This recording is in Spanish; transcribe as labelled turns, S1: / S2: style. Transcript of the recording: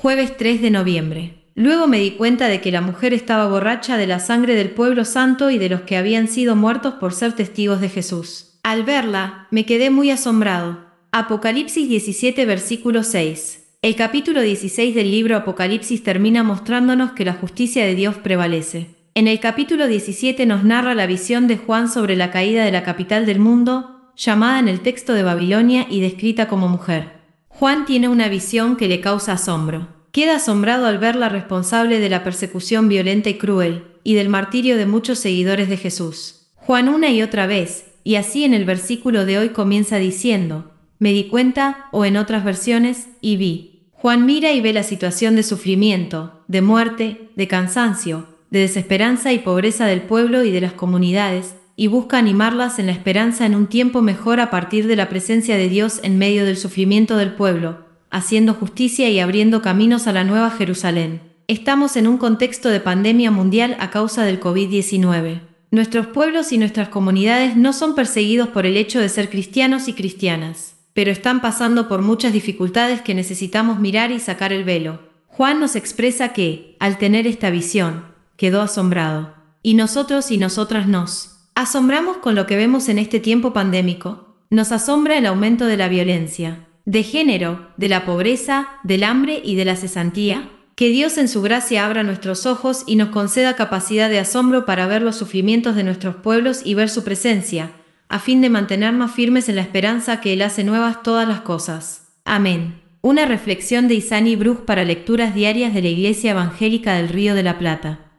S1: Jueves 3 de noviembre. Luego me di cuenta de que la mujer estaba borracha de la sangre del pueblo santo y de los que habían sido muertos por ser testigos de Jesús. Al verla, me quedé muy asombrado. Apocalipsis 17 versículo 6. El capítulo 16 del libro Apocalipsis termina mostrándonos que la justicia de Dios prevalece. En el capítulo 17 nos narra la visión de Juan sobre la caída de la capital del mundo, llamada en el texto de Babilonia y descrita como mujer. Juan tiene una visión que le causa asombro. Queda asombrado al ver la responsable de la persecución violenta y cruel, y del martirio de muchos seguidores de Jesús. Juan una y otra vez, y así en el versículo de hoy comienza diciendo, me di cuenta, o en otras versiones, y vi. Juan mira y ve la situación de sufrimiento, de muerte, de cansancio, de desesperanza y pobreza del pueblo y de las comunidades, y busca animarlas en la esperanza en un tiempo mejor a partir de la presencia de Dios en medio del sufrimiento del pueblo, haciendo justicia y abriendo caminos a la Nueva Jerusalén. Estamos en un contexto de pandemia mundial a causa del COVID-19. Nuestros pueblos y nuestras comunidades no son perseguidos por el hecho de ser cristianos y cristianas, pero están pasando por muchas dificultades que necesitamos mirar y sacar el velo. Juan nos expresa que, al tener esta visión, quedó asombrado. Y nosotros y nosotras nos asombramos con lo que vemos en este tiempo pandémico. Nos asombra el aumento de la violencia, de género, de la pobreza, del hambre y de la cesantía. Que Dios en su gracia abra nuestros ojos y nos conceda capacidad de asombro para ver los sufrimientos de nuestros pueblos y ver su presencia, a fin de mantenernos firmes en la esperanza que Él hace nuevas todas las cosas. Amén. Una reflexión de Isani Bruch para lecturas diarias de la Iglesia Evangélica del Río de la Plata.